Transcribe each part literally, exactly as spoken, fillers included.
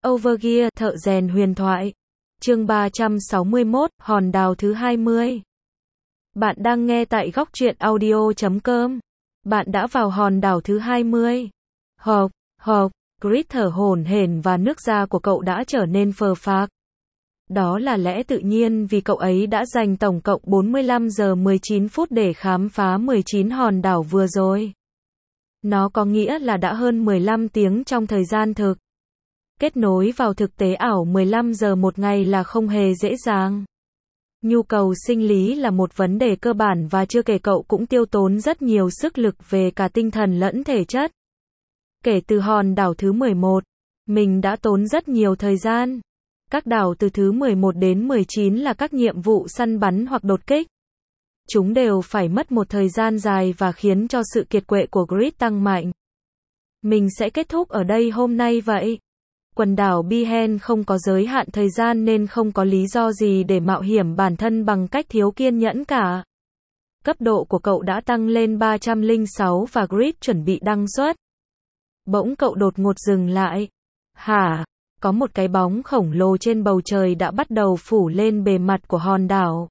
Overgear, thợ rèn huyền thoại. Chương ba trăm sáu mươi mốt, hòn đảo thứ hai mươi. Bạn đang nghe tại góc truyện audio chấm com. Bạn đã vào hòn đảo thứ hai mươi. Hộc, hộc, Grit thở hổn hển và nước da của cậu đã trở nên phờ phạc. Đó là lẽ tự nhiên vì cậu ấy đã dành tổng cộng bốn mươi lăm giờ mười chín phút để khám phá mười chín hòn đảo vừa rồi. Nó có nghĩa là đã hơn mười lăm tiếng trong thời gian thực. Kết nối vào thực tế ảo mười lăm giờ một ngày là không hề dễ dàng. Nhu cầu sinh lý là một vấn đề cơ bản và chưa kể cậu cũng tiêu tốn rất nhiều sức lực về cả tinh thần lẫn thể chất. Kể từ hòn đảo thứ mười một, mình đã tốn rất nhiều thời gian. Các đảo từ thứ mười một đến mười chín là các nhiệm vụ săn bắn hoặc đột kích. Chúng đều phải mất một thời gian dài và khiến cho sự kiệt quệ của Grit tăng mạnh. Mình sẽ kết thúc ở đây hôm nay vậy. Quần đảo Bihen không có giới hạn thời gian nên không có lý do gì để mạo hiểm bản thân bằng cách thiếu kiên nhẫn cả. Cấp độ của cậu đã tăng lên ba trăm lẻ sáu và Grit chuẩn bị đăng xuất. Bỗng cậu đột ngột dừng lại. Hả? Có một cái bóng khổng lồ trên bầu trời đã bắt đầu phủ lên bề mặt của hòn đảo.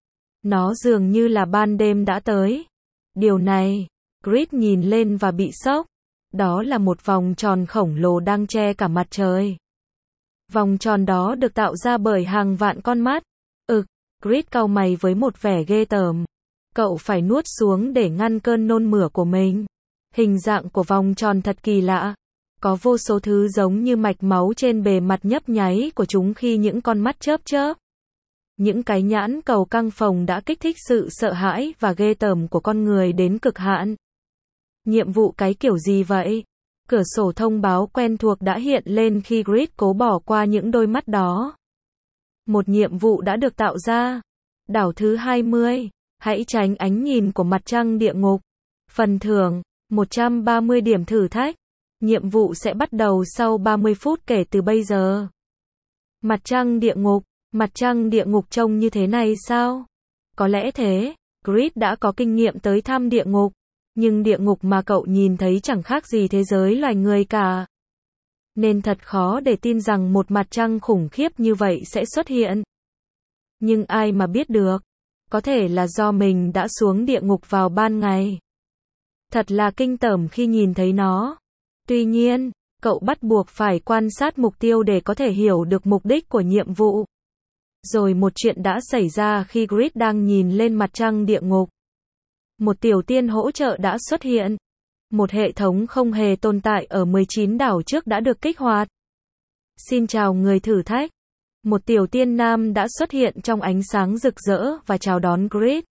Nó dường như là ban đêm đã tới. Điều này, Grit nhìn lên và bị sốc. Đó là một vòng tròn khổng lồ đang che cả mặt trời. Vòng tròn đó được tạo ra bởi hàng vạn con mắt. Ực, Grit cau mày với một vẻ ghê tởm. Cậu phải nuốt xuống để ngăn cơn nôn mửa của mình. Hình dạng của vòng tròn thật kỳ lạ. Có vô số thứ giống như mạch máu trên bề mặt nhấp nháy của chúng khi những con mắt chớp chớp. Những cái nhãn cầu căng phồng đã kích thích sự sợ hãi và ghê tởm của con người đến cực hạn. Nhiệm vụ cái kiểu gì vậy? Cửa sổ thông báo quen thuộc đã hiện lên khi Grit cố bỏ qua những đôi mắt đó. Một nhiệm vụ đã được tạo ra. Đảo thứ hai mươi. Hãy tránh ánh nhìn của mặt trăng địa ngục. Phần thưởng, một trăm ba mươi điểm thử thách. Nhiệm vụ sẽ bắt đầu sau ba mươi phút kể từ bây giờ. Mặt trăng địa ngục. Mặt trăng địa ngục trông như thế này sao? Có lẽ thế. Grit đã có kinh nghiệm tới thăm địa ngục. Nhưng địa ngục mà cậu nhìn thấy chẳng khác gì thế giới loài người cả. Nên thật khó để tin rằng một mặt trăng khủng khiếp như vậy sẽ xuất hiện. Nhưng ai mà biết được. Có thể là do mình đã xuống địa ngục vào ban ngày. Thật là kinh tởm khi nhìn thấy nó. Tuy nhiên, cậu bắt buộc phải quan sát mục tiêu để có thể hiểu được mục đích của nhiệm vụ. Rồi một chuyện đã xảy ra khi Grit đang nhìn lên mặt trăng địa ngục. Một tiểu tiên hỗ trợ đã xuất hiện. Một hệ thống không hề tồn tại ở mười chín đảo trước đã được kích hoạt. Xin chào người thử thách. Một tiểu tiên nam đã xuất hiện trong ánh sáng rực rỡ và chào đón Grit.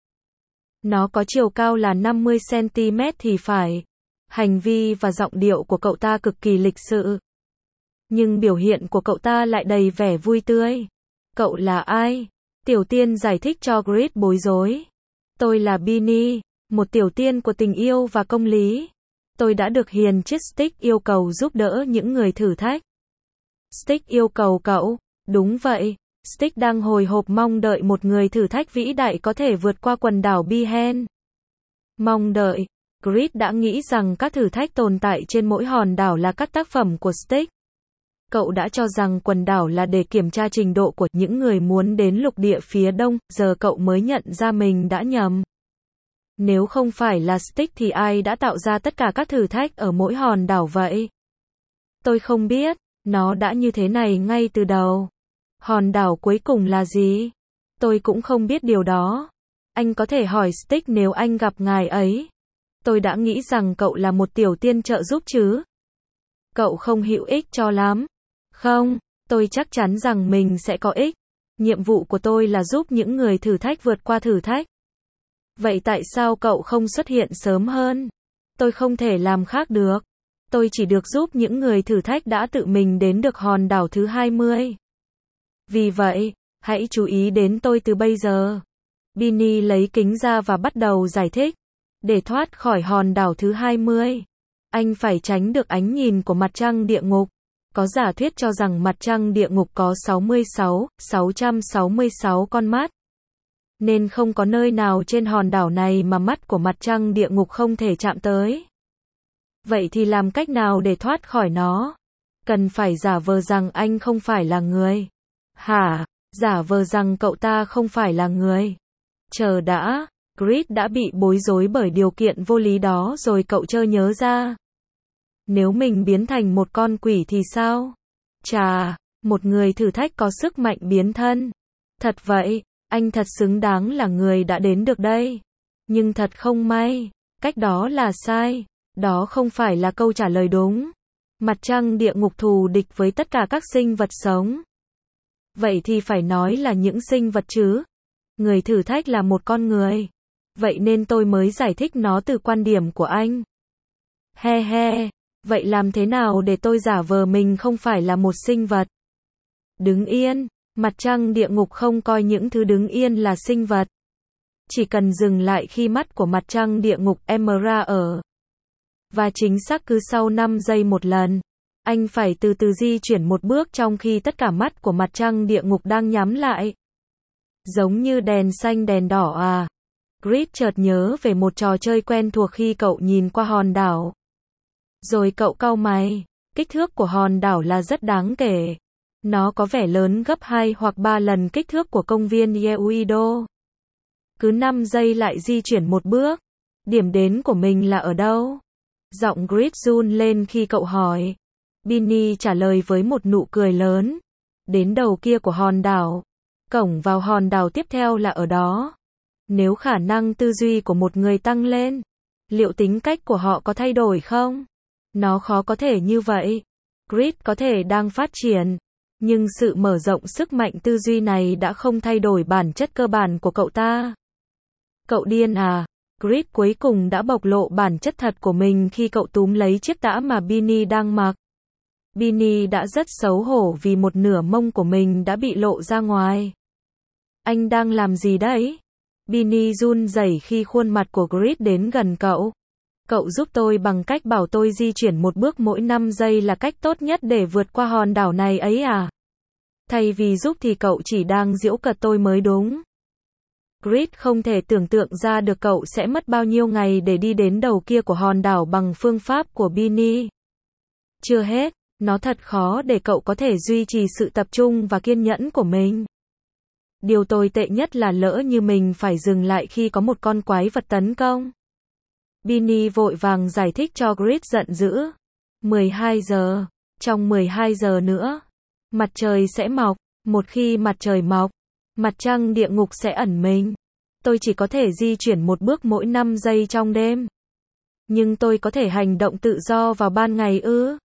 Nó có chiều cao là năm mươi xăng ti mét thì phải. Hành vi và giọng điệu của cậu ta cực kỳ lịch sự. Nhưng biểu hiện của cậu ta lại đầy vẻ vui tươi. Cậu là ai? Tiểu tiên giải thích cho Grit bối rối. Tôi là Binnie, một tiểu tiên của tình yêu và công lý. Tôi đã được hiền chiếc Stick yêu cầu giúp đỡ những người thử thách. Stick yêu cầu cậu. Đúng vậy, Stick đang hồi hộp mong đợi một người thử thách vĩ đại có thể vượt qua quần đảo Bihen. Mong đợi. Grit đã nghĩ rằng các thử thách tồn tại trên mỗi hòn đảo là các tác phẩm của Stick. Cậu đã cho rằng quần đảo là để kiểm tra trình độ của những người muốn đến lục địa phía đông, giờ cậu mới nhận ra mình đã nhầm. Nếu không phải là Stick thì ai đã tạo ra tất cả các thử thách ở mỗi hòn đảo vậy? Tôi không biết, nó đã như thế này ngay từ đầu. Hòn đảo cuối cùng là gì? Tôi cũng không biết điều đó. Anh có thể hỏi Stick nếu anh gặp ngài ấy. Tôi đã nghĩ rằng cậu là một tiểu tiên trợ giúp chứ. Cậu không hữu ích cho lắm. Không, tôi chắc chắn rằng mình sẽ có ích. Nhiệm vụ của tôi là giúp những người thử thách vượt qua thử thách. Vậy tại sao cậu không xuất hiện sớm hơn? Tôi không thể làm khác được. Tôi chỉ được giúp những người thử thách đã tự mình đến được hòn đảo thứ hai mươi. Vì vậy, hãy chú ý đến tôi từ bây giờ. Binnie lấy kính ra và bắt đầu giải thích. Để thoát khỏi hòn đảo thứ hai mươi, anh phải tránh được ánh nhìn của mặt trăng địa ngục. Có giả thuyết cho rằng mặt trăng địa ngục có sáu mươi sáu nghìn sáu trăm sáu mươi sáu con mắt. Nên không có nơi nào trên hòn đảo này mà mắt của mặt trăng địa ngục không thể chạm tới. Vậy thì làm cách nào để thoát khỏi nó? Cần phải giả vờ rằng anh không phải là người. Hả? Giả vờ rằng cậu ta không phải là người. Chờ đã, Chris đã bị bối rối bởi điều kiện vô lý đó rồi cậu chợt nhớ ra. Nếu mình biến thành một con quỷ thì sao? Chà, một người thử thách có sức mạnh biến thân. Thật vậy, anh thật xứng đáng là người đã đến được đây. Nhưng thật không may, cách đó là sai. Đó không phải là câu trả lời đúng. Mặt trăng địa ngục thù địch với tất cả các sinh vật sống. Vậy thì phải nói là những sinh vật chứ. Người thử thách là một con người. Vậy nên tôi mới giải thích nó từ quan điểm của anh. He he, vậy làm thế nào để tôi giả vờ mình không phải là một sinh vật? Đứng yên, mặt trăng địa ngục không coi những thứ đứng yên là sinh vật. Chỉ cần dừng lại khi mắt của mặt trăng địa ngục Emerald ở. Và chính xác cứ sau năm giây một lần. Anh phải từ từ di chuyển một bước trong khi tất cả mắt của mặt trăng địa ngục đang nhắm lại. Giống như đèn xanh đèn đỏ à. Chris chợt nhớ về một trò chơi quen thuộc khi cậu nhìn qua hòn đảo. Rồi cậu cau mày. Kích thước của hòn đảo là rất đáng kể. Nó có vẻ lớn gấp hai hoặc ba lần kích thước của công viên Yeouido. Cứ năm giây lại di chuyển một bước. Điểm đến của mình là ở đâu? Giọng Chris run lên khi cậu hỏi. Binnie trả lời với một nụ cười lớn. Đến đầu kia của hòn đảo. Cổng vào hòn đảo tiếp theo là ở đó. Nếu khả năng tư duy của một người tăng lên, liệu tính cách của họ có thay đổi không? Nó khó có thể như vậy. Chris có thể đang phát triển, nhưng sự mở rộng sức mạnh tư duy này đã không thay đổi bản chất cơ bản của cậu ta. Cậu điên à? Chris cuối cùng đã bộc lộ bản chất thật của mình khi cậu túm lấy chiếc tã mà Binnie đang mặc. Binnie đã rất xấu hổ vì một nửa mông của mình đã bị lộ ra ngoài. Anh đang làm gì đấy? Binnie run rẩy khi khuôn mặt của Chris đến gần cậu. Cậu giúp tôi bằng cách bảo tôi di chuyển một bước mỗi năm giây là cách tốt nhất để vượt qua hòn đảo này ấy à? Thay vì giúp thì cậu chỉ đang giễu cợt tôi mới đúng. Chris không thể tưởng tượng ra được cậu sẽ mất bao nhiêu ngày để đi đến đầu kia của hòn đảo bằng phương pháp của Binnie. Chưa hết, nó thật khó để cậu có thể duy trì sự tập trung và kiên nhẫn của mình. Điều tồi tệ nhất là lỡ như mình phải dừng lại khi có một con quái vật tấn công. Binnie vội vàng giải thích cho Chris giận dữ. mười hai giờ. Trong mười hai giờ nữa, mặt trời sẽ mọc. Một khi mặt trời mọc, mặt trăng địa ngục sẽ ẩn mình. Tôi chỉ có thể di chuyển một bước mỗi năm giây trong đêm. Nhưng tôi có thể hành động tự do vào ban ngày ư?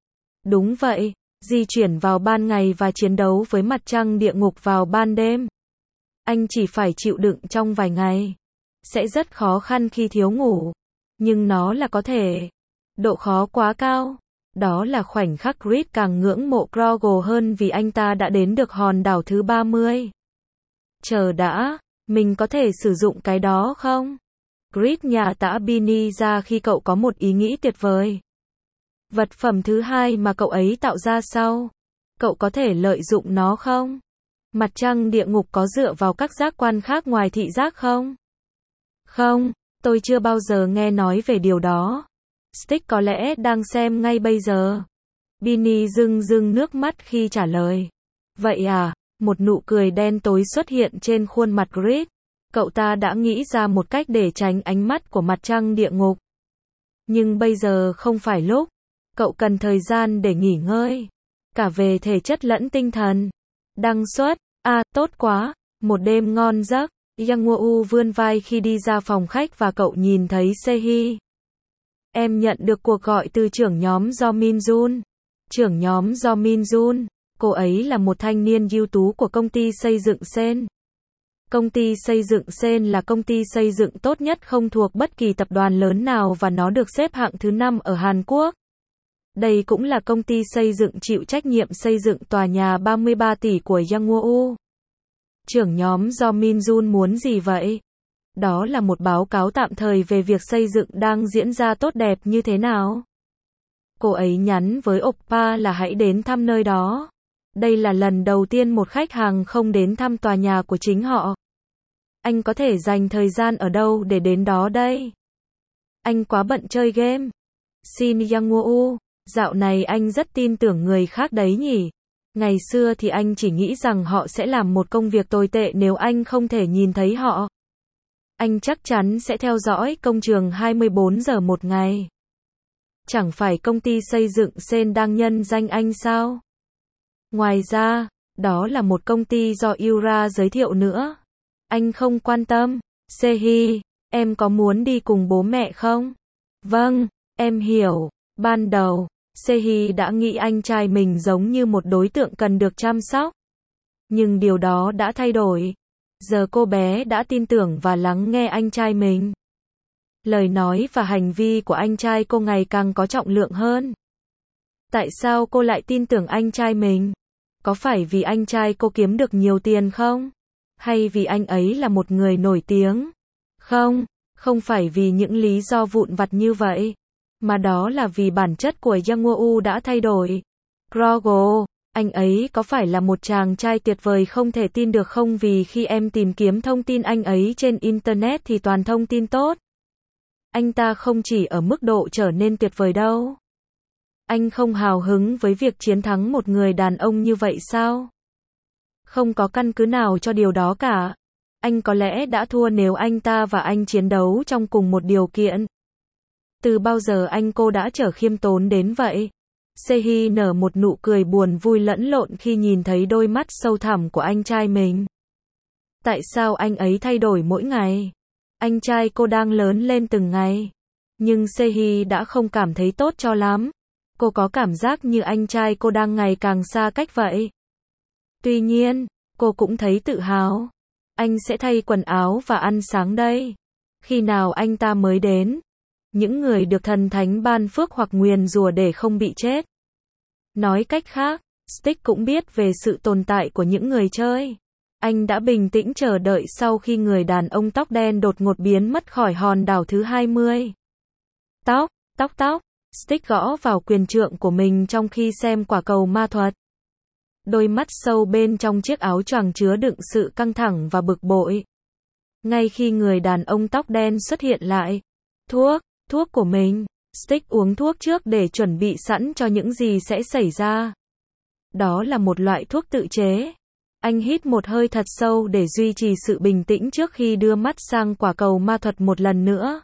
Đúng vậy, di chuyển vào ban ngày và chiến đấu với mặt trăng địa ngục vào ban đêm. Anh chỉ phải chịu đựng trong vài ngày. Sẽ rất khó khăn khi thiếu ngủ. Nhưng nó là có thể. Độ khó quá cao. Đó là khoảnh khắc Chris càng ngưỡng mộ Grogle hơn vì anh ta đã đến được hòn đảo thứ ba mươi. Chờ đã, mình có thể sử dụng cái đó không? Chris nhả tã Binnie ra khi cậu có một ý nghĩ tuyệt vời. Vật phẩm thứ hai mà cậu ấy tạo ra sau. Cậu có thể lợi dụng nó không? Mặt trăng địa ngục có dựa vào các giác quan khác ngoài thị giác không? Không, tôi chưa bao giờ nghe nói về điều đó. Stick có lẽ đang xem ngay bây giờ. Binnie rưng rưng nước mắt khi trả lời. Vậy à, một nụ cười đen tối xuất hiện trên khuôn mặt Chris. Cậu ta đã nghĩ ra một cách để tránh ánh mắt của mặt trăng địa ngục. Nhưng bây giờ không phải lúc. Cậu cần thời gian để nghỉ ngơi. Cả về thể chất lẫn tinh thần. Đăng xuất. À, tốt quá. Một đêm ngon giấc. Yang Woo vươn vai khi đi ra phòng khách và cậu nhìn thấy Se-hee. Em nhận được cuộc gọi từ trưởng nhóm Do Min Jun. Trưởng nhóm Do Min Jun. Cô ấy là một thanh niên ưu tú của công ty xây dựng Sen. Công ty xây dựng Sen là công ty xây dựng tốt nhất không thuộc bất kỳ tập đoàn lớn nào và nó được xếp hạng thứ năm ở Hàn Quốc. Đây cũng là công ty xây dựng chịu trách nhiệm xây dựng tòa nhà ba mươi ba tỷ của Yang Woo. Trưởng nhóm Do Min Jun muốn gì vậy? Đó là một báo cáo tạm thời về việc xây dựng đang diễn ra tốt đẹp như thế nào. Cô ấy nhắn với Oppa là hãy đến thăm nơi đó. Đây là lần đầu tiên một khách hàng không đến thăm tòa nhà của chính họ. Anh có thể dành thời gian ở đâu để đến đó đây? Anh quá bận chơi game. Xin Yang Woo. Dạo này anh rất tin tưởng người khác đấy nhỉ. Ngày xưa thì anh chỉ nghĩ rằng họ sẽ làm một công việc tồi tệ nếu anh không thể nhìn thấy họ. Anh chắc chắn sẽ theo dõi công trường hai mươi bốn giờ một ngày. Chẳng phải công ty xây dựng Sen đang nhân danh anh sao? Ngoài ra, đó là một công ty do Yura giới thiệu nữa. Anh không quan tâm. Sehi, em có muốn đi cùng bố mẹ không? Vâng, em hiểu. Ban đầu, Sehi đã nghĩ anh trai mình giống như một đối tượng cần được chăm sóc. Nhưng điều đó đã thay đổi. Giờ cô bé đã tin tưởng và lắng nghe anh trai mình. Lời nói và hành vi của anh trai cô ngày càng có trọng lượng hơn. Tại sao cô lại tin tưởng anh trai mình? Có phải vì anh trai cô kiếm được nhiều tiền không? Hay vì anh ấy là một người nổi tiếng? Không, không phải vì những lý do vụn vặt như vậy. Mà đó là vì bản chất của Yang Woo đã thay đổi. Grogo, anh ấy có phải là một chàng trai tuyệt vời không thể tin được không? Vì khi em tìm kiếm thông tin anh ấy trên Internet thì toàn thông tin tốt. Anh ta không chỉ ở mức độ trở nên tuyệt vời đâu. Anh không hào hứng với việc chiến thắng một người đàn ông như vậy sao? Không có căn cứ nào cho điều đó cả. Anh có lẽ đã thua nếu anh ta và anh chiến đấu trong cùng một điều kiện. Từ bao giờ anh cô đã trở khiêm tốn đến vậy? Sehi nở một nụ cười buồn vui lẫn lộn khi nhìn thấy đôi mắt sâu thẳm của anh trai mình. Tại sao anh ấy thay đổi mỗi ngày? Anh trai cô đang lớn lên từng ngày. Nhưng Sehi đã không cảm thấy tốt cho lắm. Cô có cảm giác như anh trai cô đang ngày càng xa cách vậy. Tuy nhiên, cô cũng thấy tự hào. Anh sẽ thay quần áo và ăn sáng đây. Khi nào anh ta mới đến? Những người được thần thánh ban phước hoặc nguyền rủa để không bị chết. Nói cách khác, Stick cũng biết về sự tồn tại của những người chơi. Anh đã bình tĩnh chờ đợi sau khi người đàn ông tóc đen đột ngột biến mất khỏi hòn đảo thứ hai mươi. Tóc, tóc tóc, Stick gõ vào quyền trượng của mình trong khi xem quả cầu ma thuật. Đôi mắt sâu bên trong chiếc áo choàng chứa đựng sự căng thẳng và bực bội. Ngay khi người đàn ông tóc đen xuất hiện lại. Thuốc, thuốc của mình. Stick uống thuốc trước để chuẩn bị sẵn cho những gì sẽ xảy ra. Đó là một loại thuốc tự chế. Anh hít một hơi thật sâu để duy trì sự bình tĩnh trước khi đưa mắt sang quả cầu ma thuật một lần nữa.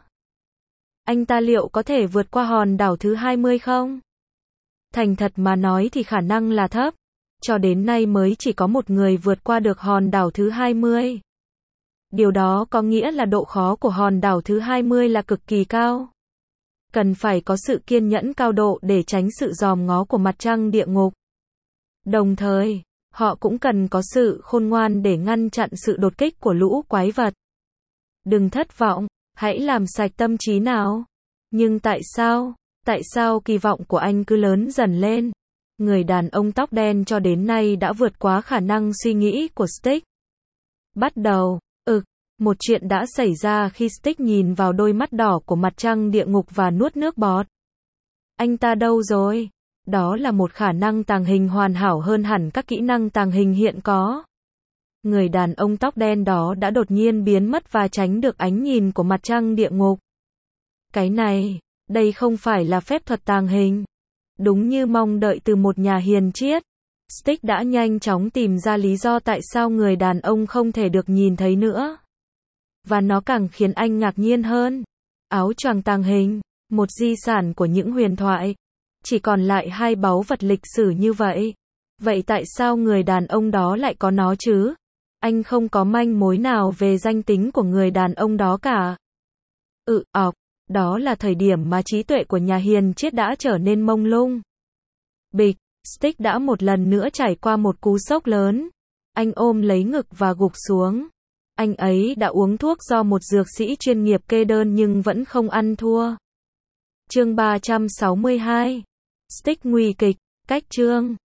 Anh ta liệu có thể vượt qua hòn đảo thứ hai mươi không? Thành thật mà nói thì khả năng là thấp. Cho đến nay mới chỉ có một người vượt qua được hòn đảo thứ hai mươi. Điều đó có nghĩa là độ khó của hòn đảo thứ hai mươi là cực kỳ cao. Cần phải có sự kiên nhẫn cao độ để tránh sự dòm ngó của mặt trăng địa ngục. Đồng thời, họ cũng cần có sự khôn ngoan để ngăn chặn sự đột kích của lũ quái vật. Đừng thất vọng, hãy làm sạch tâm trí nào. Nhưng tại sao, tại sao kỳ vọng của anh cứ lớn dần lên? Người đàn ông tóc đen cho đến nay đã vượt quá khả năng suy nghĩ của Stick. Bắt đầu, ực, một chuyện đã xảy ra khi Stick nhìn vào đôi mắt đỏ của mặt trăng địa ngục và nuốt nước bọt. Anh ta đâu rồi? Đó là một khả năng tàng hình hoàn hảo hơn hẳn các kỹ năng tàng hình hiện có. Người đàn ông tóc đen đó đã đột nhiên biến mất và tránh được ánh nhìn của mặt trăng địa ngục. Cái này, đây không phải là phép thuật tàng hình. Đúng như mong đợi từ một nhà hiền triết, Stick đã nhanh chóng tìm ra lý do tại sao người đàn ông không thể được nhìn thấy nữa. Và nó càng khiến anh ngạc nhiên hơn. Áo choàng tàng hình, một di sản của những huyền thoại. Chỉ còn lại hai báu vật lịch sử như vậy. Vậy tại sao người đàn ông đó lại có nó chứ? Anh không có manh mối nào về danh tính của người đàn ông đó cả. Ừ, ọc, đó là thời điểm mà trí tuệ của nhà hiền triết đã trở nên mông lung. Bịch, Stick đã một lần nữa trải qua một cú sốc lớn. Anh ôm lấy ngực và gục xuống. Anh ấy đã uống thuốc do một dược sĩ chuyên nghiệp kê đơn nhưng vẫn không ăn thua. Chương ba trăm sáu mươi hai. Stick nguy kịch, cách chương